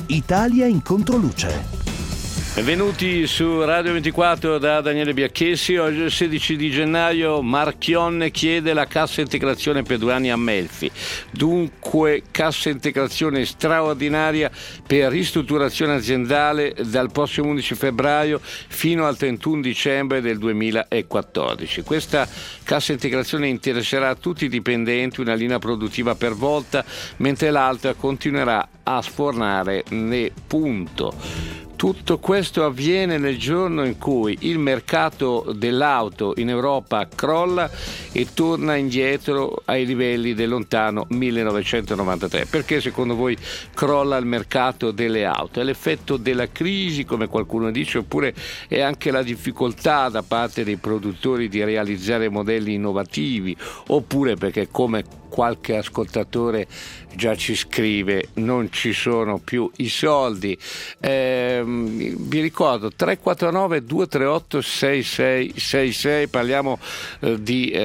Italia in controluce. Benvenuti su Radio 24 da Daniele Biacchessi. Oggi è il 16 di gennaio. Marchionne chiede la cassa integrazione per 2 anni a Melfi. Dunque cassa integrazione straordinaria per ristrutturazione aziendale dal prossimo 11 febbraio fino al 31 dicembre del 2014. Questa cassa integrazione interesserà tutti i dipendenti, una linea produttiva per volta, mentre l'altra continuerà a sfornare ne punto. Tutto questo avviene nel giorno in cui il mercato dell'auto in Europa crolla e torna indietro ai livelli del lontano 1993. Perché secondo voi crolla il mercato delle auto? È l'effetto della crisi, come qualcuno dice, oppure è anche la difficoltà da parte dei produttori di realizzare modelli innovativi, oppure perché, come qualche ascoltatore già ci scrive, non ci sono più i soldi? Vi ricordo 349 238 6666, parliamo di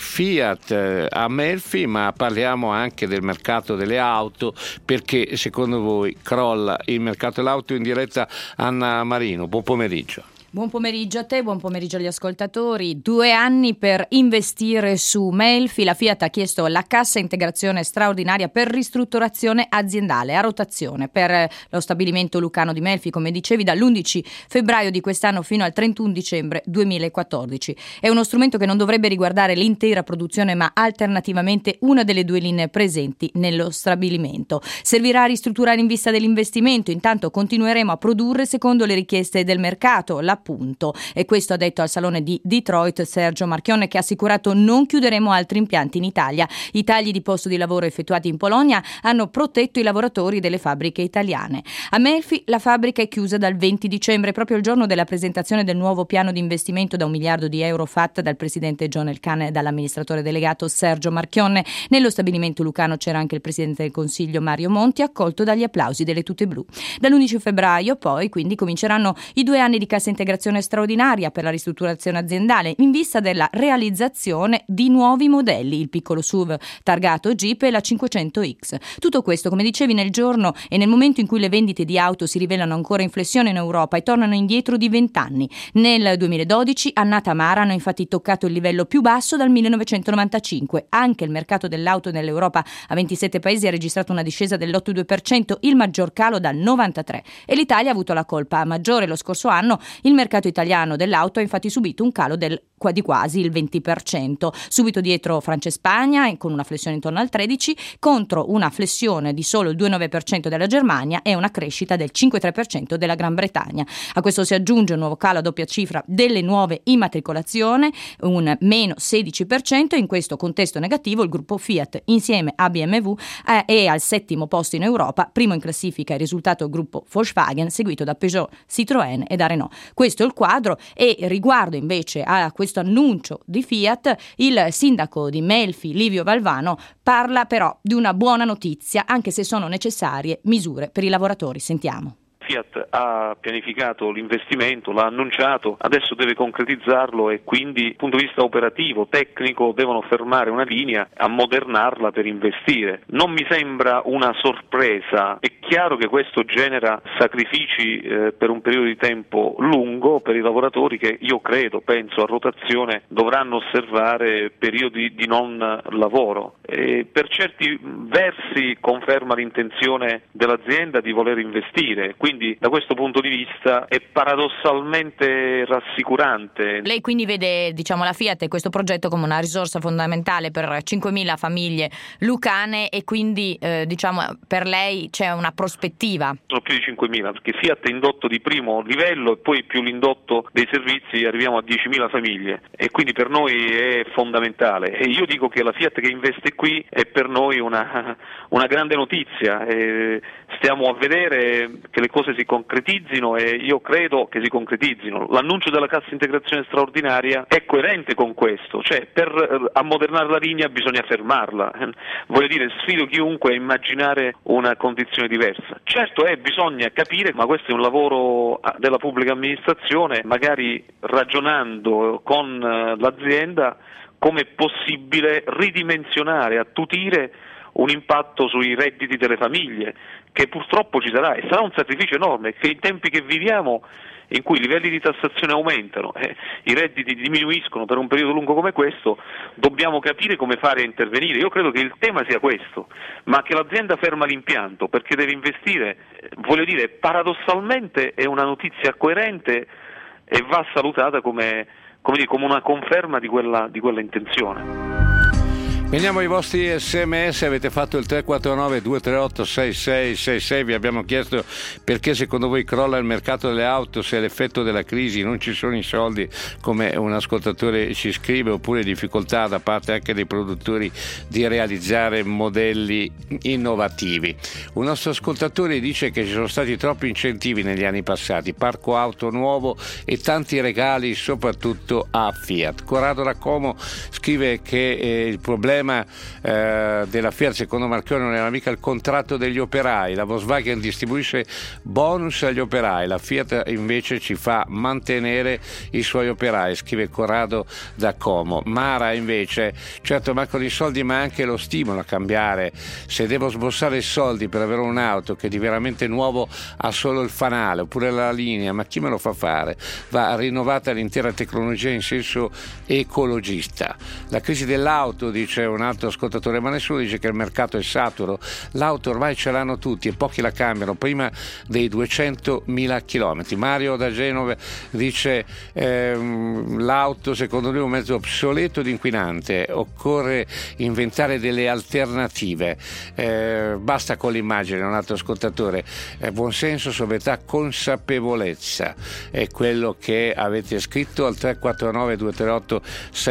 Fiat a Melfi, ma parliamo anche del mercato delle auto, perché secondo voi crolla il mercato dell'auto? In diretta Anna Marino, buon pomeriggio. Buon pomeriggio a te, buon pomeriggio agli ascoltatori. 2 anni per investire su Melfi. La Fiat ha chiesto la cassa integrazione straordinaria per ristrutturazione aziendale a rotazione per lo stabilimento lucano di Melfi, come dicevi, dall'11 febbraio di quest'anno fino al 31 dicembre 2014. È uno strumento che non dovrebbe riguardare l'intera produzione, ma alternativamente una delle 2 linee presenti nello stabilimento. Servirà a ristrutturare in vista dell'investimento. Intanto continueremo a produrre secondo le richieste del mercato, appunto. E questo ha detto al salone di Detroit Sergio Marchionne, che ha assicurato: non chiuderemo altri impianti in Italia. I tagli di posto di lavoro effettuati in Polonia hanno protetto i lavoratori delle fabbriche italiane. A Melfi la fabbrica è chiusa dal 20 dicembre, proprio il giorno della presentazione del nuovo piano di investimento da €1 miliardo fatta dal presidente John Elkann e dall'amministratore delegato Sergio Marchionne. Nello stabilimento lucano c'era anche il presidente del Consiglio Mario Monti, accolto dagli applausi delle tute blu. Dall'11 febbraio poi quindi cominceranno i 2 anni di cassa integrazione straordinaria per la ristrutturazione aziendale in vista della realizzazione di nuovi modelli, il piccolo SUV targato Jeep e la 500X. Tutto questo, come dicevi, nel giorno e nel momento in cui le vendite di auto si rivelano ancora in flessione in Europa e tornano indietro di 20 anni. Nel 2012 annata amara, hanno infatti toccato il livello più basso dal 1995. Anche il mercato dell'auto nell'Europa a 27 paesi ha registrato una discesa dell'8,2%, il maggior calo dal 93, e l'Italia ha avuto la colpa maggiore. Lo scorso anno il mercato italiano dell'auto ha infatti subito un calo di quasi il 20%. Subito dietro Francia e Spagna, con una flessione intorno al 13%, contro una flessione di solo il 2,9% della Germania e una crescita del 5,3% della Gran Bretagna. A questo si aggiunge un nuovo calo a doppia cifra delle nuove immatricolazioni, un meno 16%. In questo contesto negativo il gruppo Fiat, insieme a BMW, è al 7° posto in Europa. Primo in classifica è risultato il gruppo Volkswagen, seguito da Peugeot, Citroën e da Renault. Questo è il quadro. E riguardo invece a questo annuncio di Fiat, il sindaco di Melfi, Livio Valvano, parla però di una buona notizia, anche se sono necessarie misure per i lavoratori. Sentiamo. Fiat ha pianificato l'investimento, l'ha annunciato, adesso deve concretizzarlo e quindi dal punto di vista operativo, tecnico, devono fermare una linea, ammodernarla per investire. Non mi sembra una sorpresa, è chiaro che questo genera sacrifici per un periodo di tempo lungo per i lavoratori che penso a rotazione dovranno osservare periodi di non lavoro. E per certi versi conferma l'intenzione dell'azienda di voler investire, quindi da questo punto di vista è paradossalmente rassicurante. Lei quindi vede, la Fiat e questo progetto come una risorsa fondamentale per 5.000 famiglie lucane, e quindi per lei c'è una prospettiva? Sono più di 5.000, perché Fiat è indotto di primo livello e poi più l'indotto dei servizi arriviamo a 10.000 famiglie, e quindi per noi è fondamentale. E io dico che la Fiat che investe qui è per noi una grande notizia. Stiamo a vedere che le cose si concretizzino, e io credo che si concretizzino. L'annuncio della cassa integrazione straordinaria è coerente con questo, cioè per ammodernare la linea bisogna fermarla. Voglio dire, sfido chiunque a immaginare una condizione diversa. Certo bisogna capire, ma questo è un lavoro della pubblica amministrazione, magari ragionando con l'azienda, come è possibile ridimensionare, attutire un impatto sui redditi delle famiglie, che purtroppo ci sarà, e sarà un sacrificio enorme, che in tempi che viviamo, in cui i livelli di tassazione aumentano, i redditi diminuiscono per un periodo lungo come questo, dobbiamo capire come fare a intervenire. Io credo che il tema sia questo, ma che l'azienda ferma l'impianto perché deve investire, voglio dire, paradossalmente è una notizia coerente e va salutata come una conferma di quella intenzione. Veniamo ai vostri sms, avete fatto il 349 238 6666, vi abbiamo chiesto perché secondo voi crolla il mercato delle auto, se è l'effetto della crisi, non ci sono i soldi come un ascoltatore ci scrive, oppure difficoltà da parte anche dei produttori di realizzare modelli innovativi. Un nostro ascoltatore dice che ci sono stati troppi incentivi negli anni passati, parco auto nuovo e tanti regali soprattutto a Fiat. Corrado da Como scrive che il problema della Fiat secondo Marchionne non era mica il contratto degli operai, la Volkswagen distribuisce bonus agli operai, la Fiat invece ci fa mantenere i suoi operai, scrive Corrado da Como. Mara invece, certo mancano i soldi ma anche lo stimolo a cambiare, se devo sborsare i soldi per avere un'auto che di veramente nuovo ha solo il fanale oppure la linea, ma chi me lo fa fare? Va rinnovata l'intera tecnologia in senso ecologista. La crisi dell'auto, dice un altro ascoltatore, ma nessuno dice che il mercato è saturo, l'auto ormai ce l'hanno tutti e pochi la cambiano prima dei 200.000 chilometri. Mario da Genova dice l'auto secondo lui è un mezzo obsoleto ed inquinante, occorre inventare delle alternative, basta con l'immagine. Un altro ascoltatore, buonsenso, sobrietà, consapevolezza è quello che avete scritto al 349 238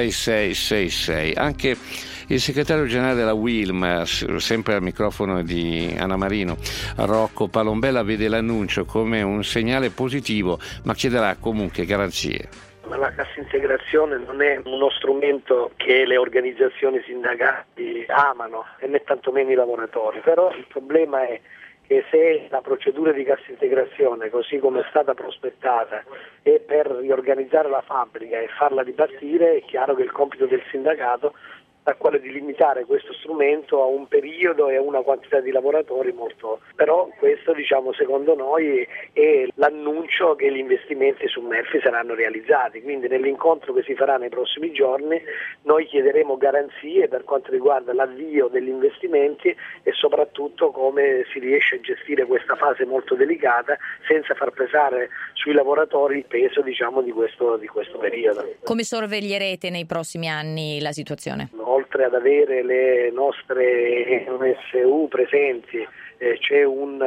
6666. Anche il segretario generale della Wilm, sempre al microfono di Anna Marino, Rocco Palombella, vede l'annuncio come un segnale positivo, ma chiederà comunque garanzie. Ma la cassa integrazione non è uno strumento che le organizzazioni sindacali amano e né tantomeno i lavoratori, però il problema è che se la procedura di cassa integrazione, così come è stata prospettata, è per riorganizzare la fabbrica e farla ripartire, è chiaro che il compito del sindacato a quello di limitare questo strumento a un periodo e a una quantità di lavoratori molto, però questo secondo noi è l'annuncio che gli investimenti su Melfi saranno realizzati, quindi nell'incontro che si farà nei prossimi giorni noi chiederemo garanzie per quanto riguarda l'avvio degli investimenti e soprattutto come si riesce a gestire questa fase molto delicata senza far pesare sui lavoratori il peso di questo periodo. Come sorveglierete nei prossimi anni la situazione? Oltre ad avere le nostre MSU presenti, c'è un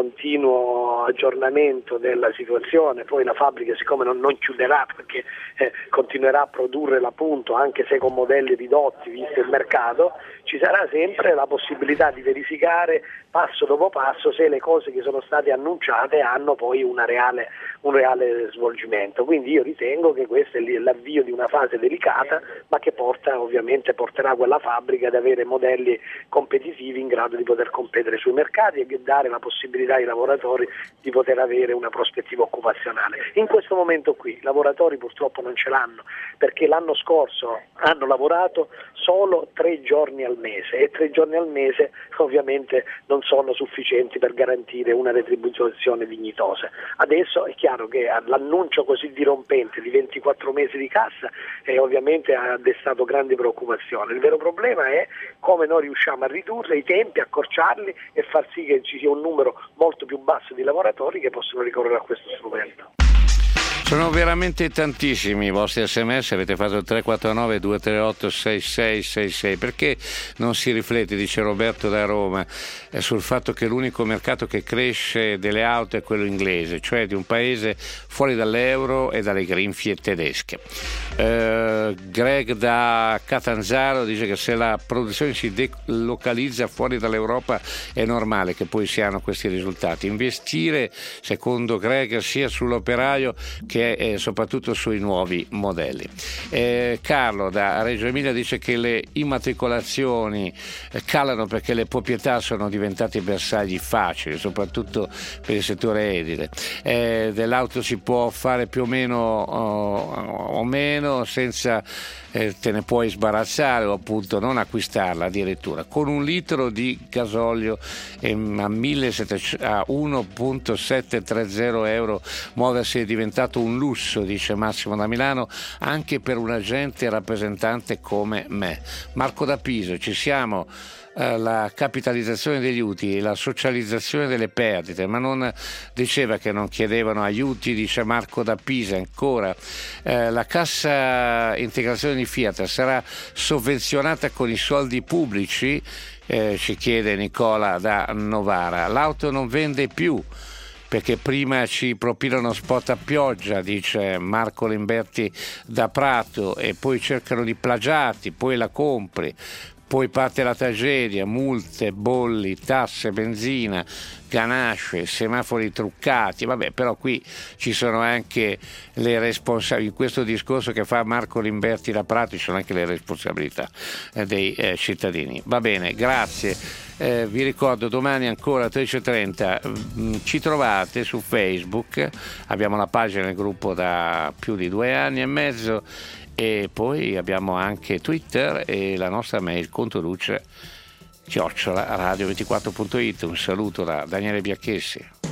continuo aggiornamento della situazione, poi la fabbrica siccome non chiuderà perché continuerà a produrre l'appunto anche se con modelli ridotti visto il mercato, ci sarà sempre la possibilità di verificare passo dopo passo se le cose che sono state annunciate hanno poi un reale svolgimento. Quindi io ritengo che questo è l'avvio di una fase delicata ma che porterà quella fabbrica ad avere modelli competitivi in grado di poter competere sui mercati e di dare la possibilità ai lavoratori di poter avere una prospettiva occupazionale. In questo momento qui i lavoratori purtroppo non ce l'hanno perché l'anno scorso hanno lavorato solo 3 giorni al mese e 3 giorni al mese ovviamente non sono sufficienti per garantire una retribuzione dignitosa. Adesso è chiaro che l'annuncio così dirompente di 24 mesi di cassa ovviamente ha destato grandi preoccupazioni. Il vero problema è come noi riusciamo a ridurre i tempi, accorciarli e far sì che ci sia un numero molto più basso di lavoratori che possono ricorrere a questo strumento. Sono veramente tantissimi i vostri sms, avete fatto il 349 238 6666, perché non si riflette, dice Roberto da Roma, sul fatto che l'unico mercato che cresce delle auto è quello inglese, cioè di un paese fuori dall'euro e dalle grinfie tedesche. Greg da Catanzaro dice che se la produzione si delocalizza fuori dall'Europa è normale che poi si hanno questi risultati. Investire, secondo Greg, sia sull'operaio che soprattutto sui nuovi modelli. Carlo da Reggio Emilia dice che le immatricolazioni calano perché le proprietà sono diventate bersagli facili, soprattutto per il settore edile. Dell'auto si può fare più o meno senza te ne puoi sbarazzare o appunto non acquistarla addirittura. Con 1 litro di gasolio a 1,730 euro muoversi è diventato un lusso, dice Massimo da Milano, anche per un agente rappresentante come me. Marco da Piso, ci siamo. La capitalizzazione degli utili, la socializzazione delle perdite, ma non diceva che non chiedevano aiuti, dice Marco da Pisa. Ancora la cassa integrazione di Fiat sarà sovvenzionata con i soldi pubblici, ci chiede Nicola da Novara. L'auto non vende più perché prima ci propinano spot a pioggia, dice Marco Limberti da Prato, e poi cercano di plagiarti, poi la compri. Poi parte la tragedia, multe, bolli, tasse, benzina, ganasce, semafori truccati, vabbè, però qui ci sono anche le responsabilità, in questo discorso che fa Marco Limberti da Prato ci sono anche le responsabilità dei cittadini. Va bene, grazie. Vi ricordo domani ancora 13.30 ci trovate su Facebook, abbiamo la pagina del gruppo da più di 2 anni e mezzo, e poi abbiamo anche Twitter e la nostra mail contoluce @radio24.it. Un saluto da Daniele Biacchessi.